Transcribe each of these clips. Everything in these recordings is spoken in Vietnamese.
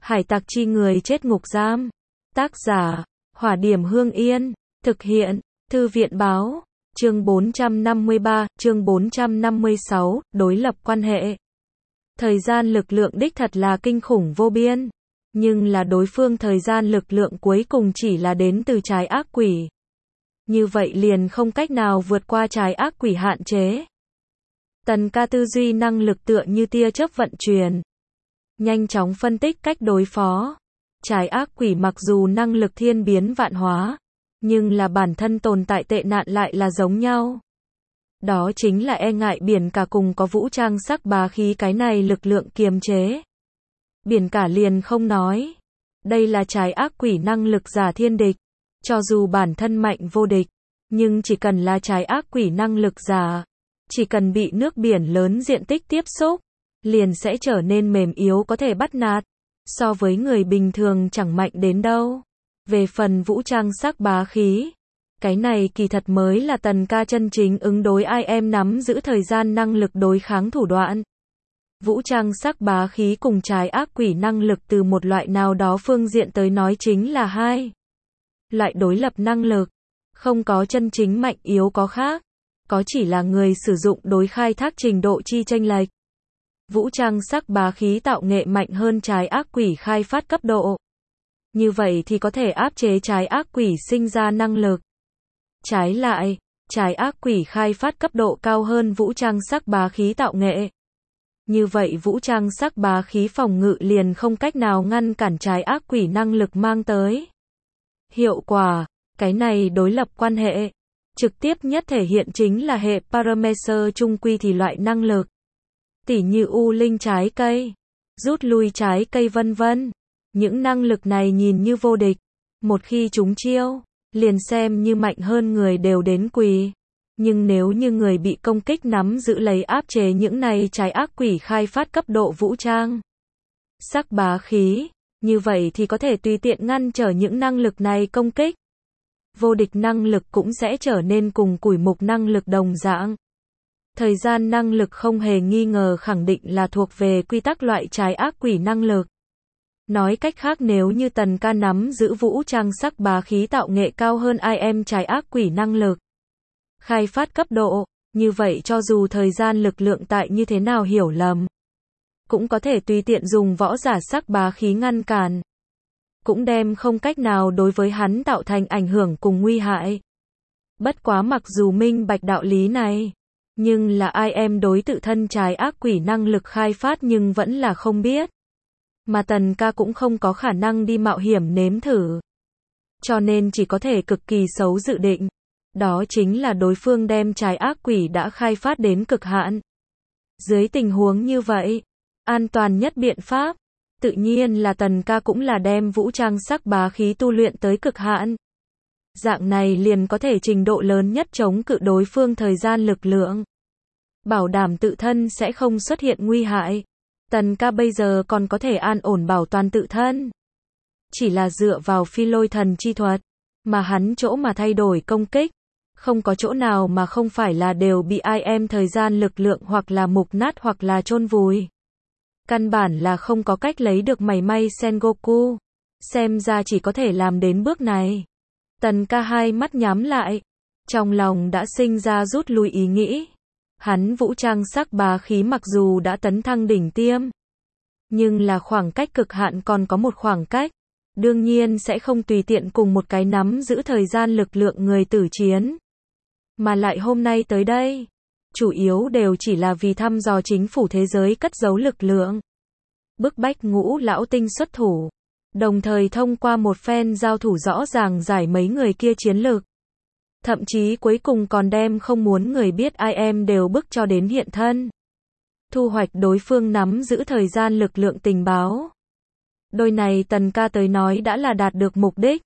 Hải tặc chi người chết ngục giam. Tác giả, Hỏa Điểm Hương Yên. Thực hiện, Thư viện báo. Chương 453, chương 456, đối lập quan hệ. Thời gian lực lượng đích thật là kinh khủng vô biên. Nhưng là đối phương thời gian lực lượng cuối cùng chỉ là đến từ trái ác quỷ. Như vậy liền không cách nào vượt qua trái ác quỷ hạn chế. Tần ca tư duy năng lực tựa như tia chớp vận chuyển. Nhanh chóng phân tích cách đối phó. Trái ác quỷ mặc dù năng lực thiên biến vạn hóa, nhưng là bản thân tồn tại tệ nạn lại là giống nhau. Đó chính là e ngại biển cả cùng có vũ trang sắc bá khí cái này lực lượng kiềm chế. Biển cả liền không nói. Đây là trái ác quỷ năng lực giả thiên địch. Cho dù bản thân mạnh vô địch, nhưng chỉ cần là trái ác quỷ năng lực giả, chỉ cần bị nước biển lớn diện tích tiếp xúc, liền sẽ trở nên mềm yếu có thể bắt nạt. So với người bình thường chẳng mạnh đến đâu. Về phần vũ trang sắc bá khí, cái này kỳ thật mới là tần ca chân chính ứng đối ai em nắm giữ thời gian năng lực đối kháng thủ đoạn. Vũ trang sắc bá khí cùng trái ác quỷ năng lực từ một loại nào đó phương diện tới nói chính là hai loại đối lập năng lực. Không có chân chính mạnh yếu có khác, có chỉ là người sử dụng đối khai thác trình độ chi chênh lệch. Vũ trang sắc bá khí tạo nghệ mạnh hơn trái ác quỷ khai phát cấp độ. Như vậy thì có thể áp chế trái ác quỷ sinh ra năng lực. Trái lại, trái ác quỷ khai phát cấp độ cao hơn vũ trang sắc bá khí tạo nghệ. Như vậy vũ trang sắc bá khí phòng ngự liền không cách nào ngăn cản trái ác quỷ năng lực mang tới hiệu quả. Cái này đối lập quan hệ trực tiếp nhất thể hiện chính là hệ parameter trung quy thì loại năng lực. Tỉ như U Linh trái cây, rút lui trái cây vân vân. Những năng lực này nhìn như vô địch. Một khi chúng chiêu, liền xem như mạnh hơn người đều đến quỳ. Nhưng nếu như người bị công kích nắm giữ lấy áp chế những này trái ác quỷ khai phát cấp độ vũ trang sắc bá khí, như vậy thì có thể tùy tiện ngăn trở những năng lực này công kích. Vô địch năng lực cũng sẽ trở nên cùng củi mục năng lực đồng dạng. Thời gian năng lực không hề nghi ngờ khẳng định là thuộc về quy tắc loại trái ác quỷ năng lực. Nói cách khác nếu như tần ca nắm giữ vũ trang sắc bá khí tạo nghệ cao hơn ai em trái ác quỷ năng lực khai phát cấp độ, như vậy cho dù thời gian lực lượng tại như thế nào hiểu lầm, cũng có thể tùy tiện dùng võ giả sắc bá khí ngăn cản. Cũng đem không cách nào đối với hắn tạo thành ảnh hưởng cùng nguy hại. Bất quá mặc dù minh bạch đạo lý này, nhưng là ai em đối tự thân trái ác quỷ năng lực khai phát nhưng vẫn là không biết. Mà tần ca cũng không có khả năng đi mạo hiểm nếm thử. Cho nên chỉ có thể cực kỳ xấu dự định. Đó chính là đối phương đem trái ác quỷ đã khai phát đến cực hạn. Dưới tình huống như vậy, an toàn nhất biện pháp, tự nhiên là tần ca cũng là đem vũ trang sắc bá khí tu luyện tới cực hạn. Dạng này liền có thể trình độ lớn nhất chống cự đối phương thời gian lực lượng. Bảo đảm tự thân sẽ không xuất hiện nguy hại. Tần ca bây giờ còn có thể an ổn bảo toàn tự thân. Chỉ là dựa vào phi lôi thần chi thuật, mà hắn chỗ mà thay đổi công kích. Không có chỗ nào mà không phải là đều bị ai em thời gian lực lượng hoặc là mục nát hoặc là chôn vùi. Căn bản là không có cách lấy được mảy may Sengoku. Xem ra chỉ có thể làm đến bước này. Tần ca hai mắt nhắm lại. Trong lòng đã sinh ra rút lui ý nghĩ. Hắn vũ trang sắc bá khí mặc dù đã tấn thăng đỉnh tiêm, nhưng là khoảng cách cực hạn còn có một khoảng cách. Đương nhiên sẽ không tùy tiện cùng một cái nắm giữ thời gian lực lượng người tử chiến. Mà lại hôm nay tới đây, chủ yếu đều chỉ là vì thăm dò chính phủ thế giới cất giấu lực lượng. Bức bách Ngũ Lão Tinh xuất thủ. Đồng thời thông qua một phen giao thủ rõ ràng giải mấy người kia chiến lược. Thậm chí cuối cùng còn đem không muốn người biết ai em đều bức cho đến hiện thân. Thu hoạch đối phương nắm giữ thời gian lực lượng tình báo. Đôi này tần ca tới nói đã là đạt được mục đích.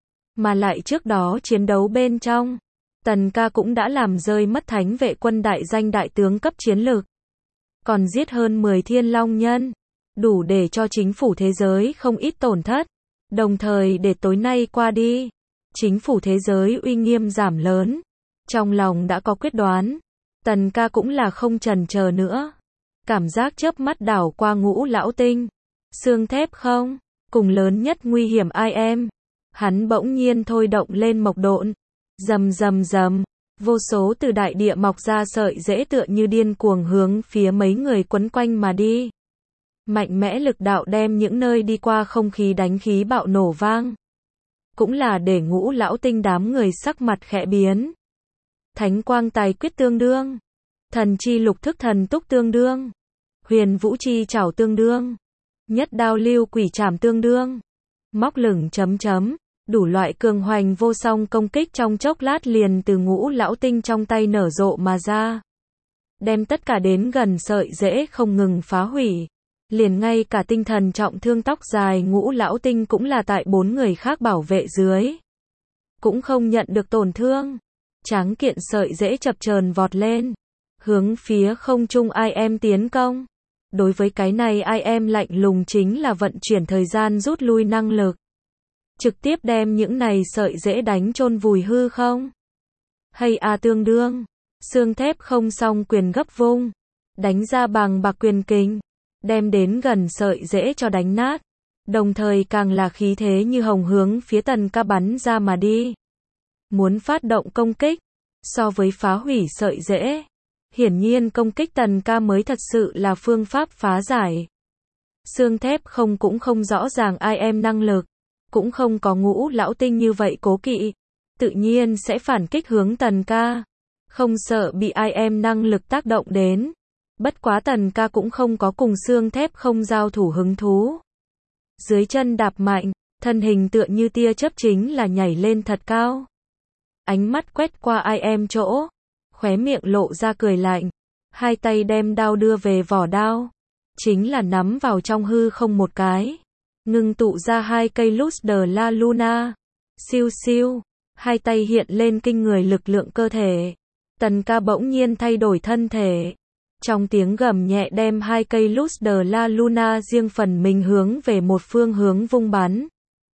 Mà lại trước đó chiến đấu bên trong, tần ca cũng đã làm rơi mất thánh vệ quân đại danh đại tướng cấp chiến lược. Còn giết hơn 10 thiên long nhân. Đủ để cho chính phủ thế giới không ít tổn thất. Đồng thời để tối nay qua đi, chính phủ thế giới uy nghiêm giảm lớn. Trong lòng đã có quyết đoán. Tần ca cũng là không chần chờ nữa. Cảm giác chớp mắt đảo qua Ngũ Lão Tinh. Xương thép không? cùng lớn nhất nguy hiểm IM. Hắn bỗng nhiên thôi động lên mộc độn. Rầm rầm rầm, vô số từ đại địa mọc ra sợi rễ tựa như điên cuồng hướng phía mấy người quấn quanh mà đi. Mạnh mẽ lực đạo đem những nơi đi qua không khí đánh khí bạo nổ vang. Cũng là để Ngũ Lão Tinh đám người sắc mặt khẽ biến. Thánh quang tài quyết tương đương, thần chi lục thức thần túc tương đương, huyền vũ chi chảo tương đương, nhất đao lưu quỷ trảm tương đương, móc lửng chấm chấm, đủ loại cường hoành vô song công kích trong chốc lát liền từ Ngũ Lão Tinh trong tay nở rộ mà ra. Đem tất cả đến gần sợi rễ không ngừng phá hủy. Liền ngay cả tinh thần trọng thương tóc dài Ngũ Lão Tinh cũng là tại 4 người khác bảo vệ dưới. Cũng không nhận được tổn thương. Tráng kiện sợi rễ chập chờn vọt lên. Hướng phía không trung IM tiến công. Đối với cái này IM lạnh lùng chính là vận chuyển thời gian rút lui năng lực. Trực tiếp đem những này sợi rễ đánh chôn vùi hư không. Hay tương đương. Xương thép không song quyền gấp vung. Đánh ra bằng bạc quyền kình. Đem đến gần sợi rễ cho đánh nát. Đồng thời càng là khí thế như hồng hướng phía Tần Ca bắn ra mà đi. Muốn phát động công kích. So với phá hủy sợi rễ. Hiển nhiên công kích Tần Ca mới thật sự là phương pháp phá giải. Xương thép không cũng không rõ ràng IM năng lực. Cũng không có Ngũ Lão Tinh như vậy cố kỵ. Tự nhiên sẽ phản kích hướng Tần Ca. Không sợ bị IM năng lực tác động đến. Bất quá Tần Ca cũng không có cùng xương thép không giao thủ hứng thú. Dưới chân đạp mạnh, thân hình tựa như tia chớp chính là nhảy lên thật cao. Ánh mắt quét qua IM chỗ, khóe miệng lộ ra cười lạnh. Hai tay đem đao đưa về vỏ đao. Chính là nắm vào trong hư không một cái. Ngưng tụ ra 2 cây Luz de la Luna. Siêu siêu, hai tay hiện lên kinh người lực lượng cơ thể. Tần Ca bỗng nhiên thay đổi thân thể. Trong tiếng gầm nhẹ đem 2 cây Luz de la Luna riêng phần mình hướng về một phương hướng vung bắn.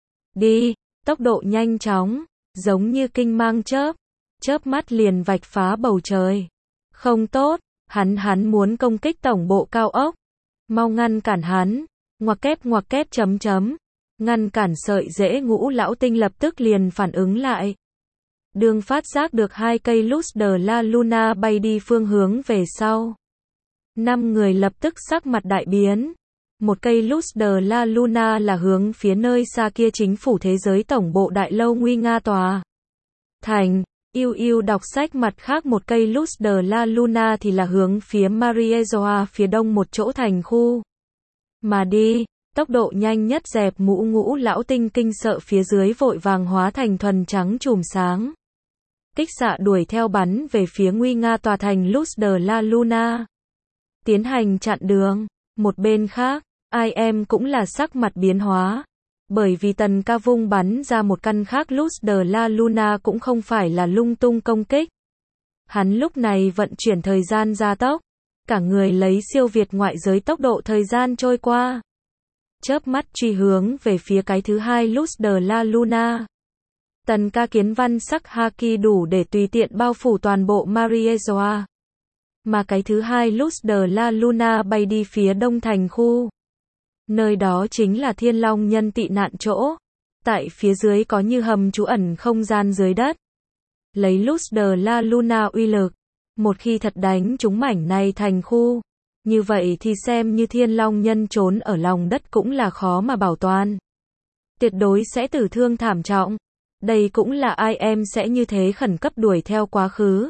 Đi, tốc độ nhanh chóng, giống như kinh mang chớp. Chớp mắt liền vạch phá bầu trời. Không tốt, hắn muốn công kích tổng bộ cao ốc. Mau ngăn cản hắn. Ngoặc kép chấm chấm. Ngăn cản sợi rễ Ngũ Lão Tinh lập tức liền phản ứng lại. Đường phát giác được 2 cây Luz de la Luna bay đi phương hướng về sau. 5 người lập tức sắc mặt đại biến. Một cây Luz de la Luna là hướng phía nơi xa kia chính phủ thế giới tổng bộ đại lâu nguy nga tòa thành. Yêu đọc sách mặt khác một cây Luz de la Luna thì là hướng phía Mariejoa phía đông một chỗ thành khu. Mà đi, tốc độ nhanh nhất dẹp mũ Ngũ Lão Tinh kinh sợ phía dưới vội vàng hóa thành thuần trắng chùm sáng. Kích xạ đuổi theo bắn về phía nguy nga tòa thành Luz de la Luna. Tiến hành chặn đường. Một bên khác, IM cũng là sắc mặt biến hóa. Bởi vì Tần Ca vung bắn ra một căn khác Luz de la Luna cũng không phải là lung tung công kích. Hắn lúc này vận chuyển thời gian gia tốc. Cả người lấy siêu việt ngoại giới tốc độ thời gian trôi qua. Chớp mắt truy hướng về phía cái thứ 2 Luz de la Luna. Tần Ca kiến văn sắc haki đủ để tùy tiện bao phủ toàn bộ Mariejoa. Mà cái thứ 2 Luz de la Luna bay đi phía đông thành khu. Nơi đó chính là Thiên Long nhân tị nạn chỗ. Tại phía dưới có như hầm trú ẩn không gian dưới đất. Lấy Luz de la Luna uy lực. Một khi thật đánh trúng mảnh này thành khu. Như vậy thì xem như Thiên Long nhân trốn ở lòng đất cũng là khó mà bảo toàn. Tuyệt đối sẽ tử thương thảm trọng. Đây cũng là IM sẽ như thế khẩn cấp đuổi theo quá khứ.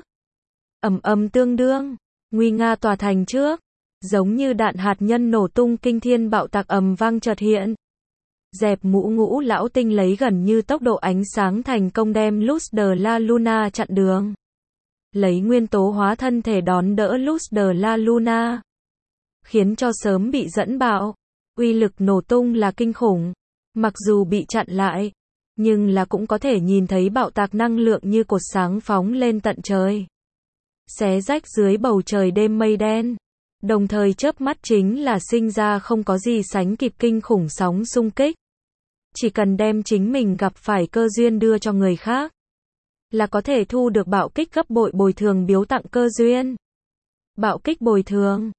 Tương đương. Nguy nga tòa thành trước. Giống như đạn hạt nhân nổ tung kinh thiên bạo tạc vang chợt hiện. Dẹp mũ Ngũ Lão Tinh lấy gần như tốc độ ánh sáng thành công đem Luz de la Luna chặn đường. Lấy nguyên tố hóa thân thể đón đỡ Luz de la Luna. Khiến cho sớm bị dẫn bạo. Uy lực nổ tung là kinh khủng. Mặc dù bị chặn lại. Nhưng là cũng có thể nhìn thấy bạo tạc năng lượng như cột sáng phóng lên tận trời. Xé rách dưới bầu trời đêm mây đen. Đồng thời chớp mắt chính là sinh ra không có gì sánh kịp kinh khủng sóng xung kích. Chỉ cần đem chính mình gặp phải cơ duyên đưa cho người khác. Là có thể thu được bạo kích gấp bội bồi thường biếu tặng cơ duyên. Bạo kích bồi thường.